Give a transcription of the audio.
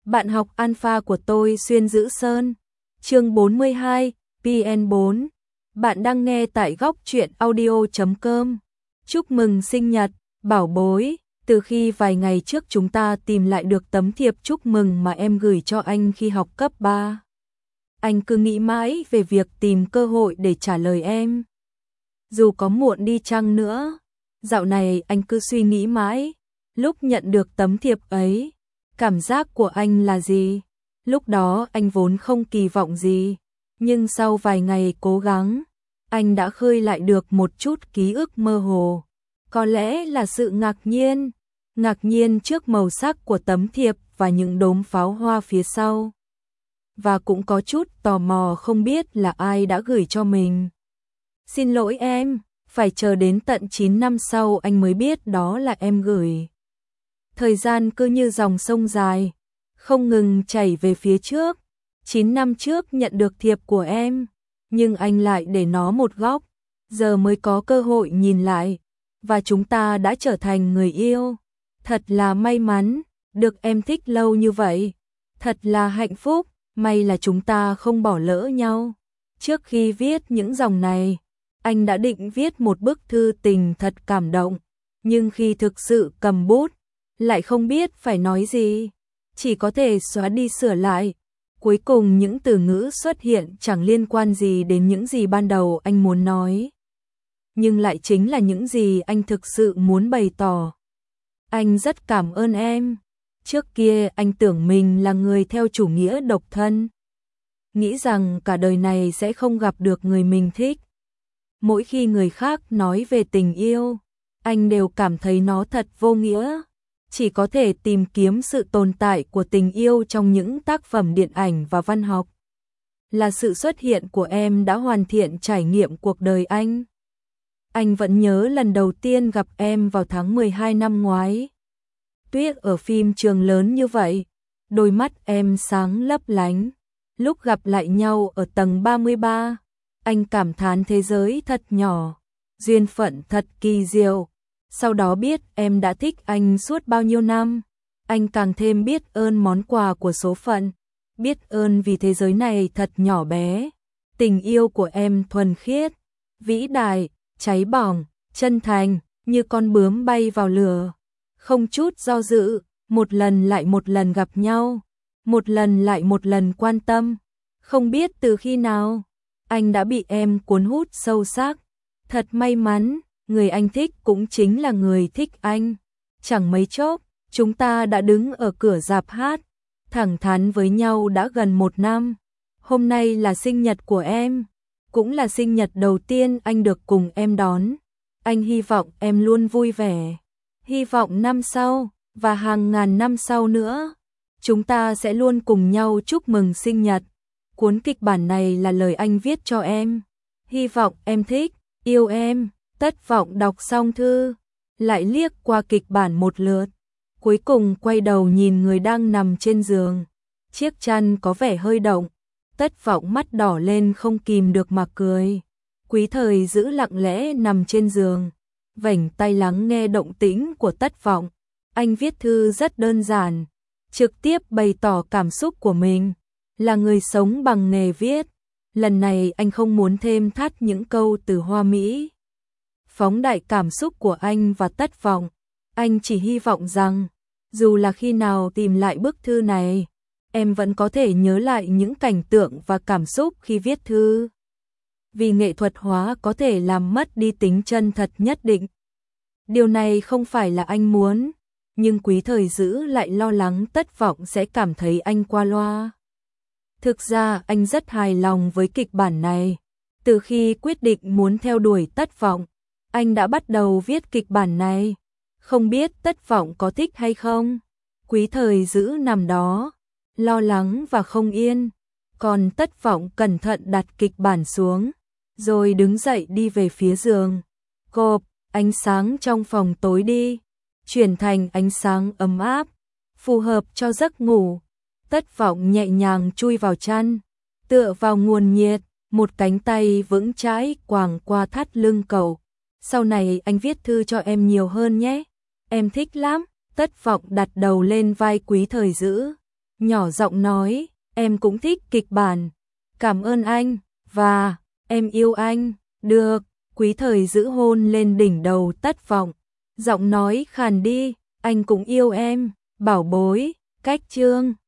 Bạn học alpha của tôi xuyên giữ sơn. Chương 42, PN4. Bạn đang nghe tại góc truyện audio.com. Chúc mừng sinh nhật, bảo bối. Từ khi vài ngày trước chúng ta tìm lại được tấm thiệp chúc mừng mà em gửi cho anh khi học cấp 3. Anh cứ nghĩ mãi về việc tìm cơ hội để trả lời em. Dù có muộn đi chăng nữa, dạo này anh cứ suy nghĩ mãi. Lúc nhận được tấm thiệp ấy, cảm giác của anh là gì? Lúc đó anh vốn không kỳ vọng gì, nhưng sau vài ngày cố gắng, anh đã khơi lại được một chút ký ức mơ hồ. Có lẽ là sự ngạc nhiên trước màu sắc của tấm thiệp và những đốm pháo hoa phía sau. Và cũng có chút tò mò không biết là ai đã gửi cho mình. Xin lỗi em, phải chờ đến tận 9 năm sau anh mới biết đó là em gửi. Thời gian cứ như dòng sông dài, không ngừng chảy về phía trước. 9 năm trước nhận được thiệp của em, nhưng anh lại để nó một góc, giờ mới có cơ hội nhìn lại, và chúng ta đã trở thành người yêu. Thật là may mắn, được em thích lâu như vậy. Thật là hạnh phúc, may là chúng ta không bỏ lỡ nhau. Trước khi viết những dòng này, anh đã định viết một bức thư tình thật cảm động, nhưng khi thực sự cầm bút, lại không biết phải nói gì, chỉ có thể xóa đi sửa lại. Cuối cùng những từ ngữ xuất hiện chẳng liên quan gì đến những gì ban đầu anh muốn nói, nhưng lại chính là những gì anh thực sự muốn bày tỏ. Anh rất cảm ơn em. Trước kia anh tưởng mình là người theo chủ nghĩa độc thân, nghĩ rằng cả đời này sẽ không gặp được người mình thích. Mỗi khi người khác nói về tình yêu, anh đều cảm thấy nó thật vô nghĩa. Chỉ có thể tìm kiếm sự tồn tại của tình yêu trong những tác phẩm điện ảnh và văn học. Là sự xuất hiện của em đã hoàn thiện trải nghiệm cuộc đời anh. Anh vẫn nhớ lần đầu tiên gặp em vào tháng 12 năm ngoái. Tuyết ở phim trường lớn như vậy, đôi mắt em sáng lấp lánh. Lúc gặp lại nhau ở tầng 33, anh cảm thán thế giới thật nhỏ, duyên phận thật kỳ diệu. Sau đó biết em đã thích anh suốt bao nhiêu năm, anh càng thêm biết ơn món quà của số phận, biết ơn vì thế giới này thật nhỏ bé. Tình yêu của em thuần khiết, vĩ đại, cháy bỏng, chân thành, như con bướm bay vào lửa. Không chút do dự, một lần lại một lần gặp nhau, một lần lại một lần quan tâm. Không biết từ khi nào, anh đã bị em cuốn hút sâu sắc. Thật may mắn, người anh thích cũng chính là người thích anh. Chẳng mấy chốc, chúng ta đã đứng ở cửa rạp hát, thẳng thắn với nhau đã gần 1 năm. Hôm nay là sinh nhật của em, cũng là sinh nhật đầu tiên anh được cùng em đón. Anh hy vọng em luôn vui vẻ. Hy vọng năm sau, và hàng ngàn năm sau nữa, chúng ta sẽ luôn cùng nhau chúc mừng sinh nhật. Cuốn kịch bản này là lời anh viết cho em. Hy vọng em thích, yêu em. Tất Vọng đọc xong thư, lại liếc qua kịch bản một lượt, cuối cùng quay đầu nhìn người đang nằm trên giường. Chiếc chăn có vẻ hơi động, Tất Vọng mắt đỏ lên không kìm được mà cười. Quý Thời giữ lặng lẽ nằm trên giường, vểnh tai lắng nghe động tĩnh của Tất Vọng. Anh viết thư rất đơn giản, trực tiếp bày tỏ cảm xúc của mình. Là người sống bằng nghề viết, lần này anh không muốn thêm thắt những câu từ hoa mỹ, phóng đại cảm xúc của anh và Tất Vọng. Anh chỉ hy vọng rằng, dù là khi nào tìm lại bức thư này, em vẫn có thể nhớ lại những cảnh tượng và cảm xúc khi viết thư. Vì nghệ thuật hóa có thể làm mất đi tính chân thật nhất định. Điều này không phải là anh muốn, nhưng Quý Thời giữ lại lo lắng Tất Vọng sẽ cảm thấy anh qua loa. Thực ra anh rất hài lòng với kịch bản này. Từ khi quyết định muốn theo đuổi Tất Vọng, anh đã bắt đầu viết kịch bản này. Không biết Tất Vọng có thích hay không? Quý Thời giữ nằm đó, lo lắng và không yên. Còn Tất Vọng cẩn thận đặt kịch bản xuống, rồi đứng dậy đi về phía giường. Cộp, ánh sáng trong phòng tối đi, chuyển thành ánh sáng ấm áp, phù hợp cho giấc ngủ. Tất Vọng nhẹ nhàng chui vào chăn, tựa vào nguồn nhiệt, một cánh tay vững chãi quàng qua thắt lưng cậu. Sau này anh viết thư cho em nhiều hơn nhé. Em thích lắm. Tất Vọng đặt đầu lên vai Quý Thời giữ. nhỏ giọng nói, em cũng thích kịch bản. Cảm ơn anh, và em yêu anh. Được, Quý Thời giữ hôn lên đỉnh đầu Tất Vọng. Giọng nói khàn đi, anh cũng yêu em, bảo bối. Cách chương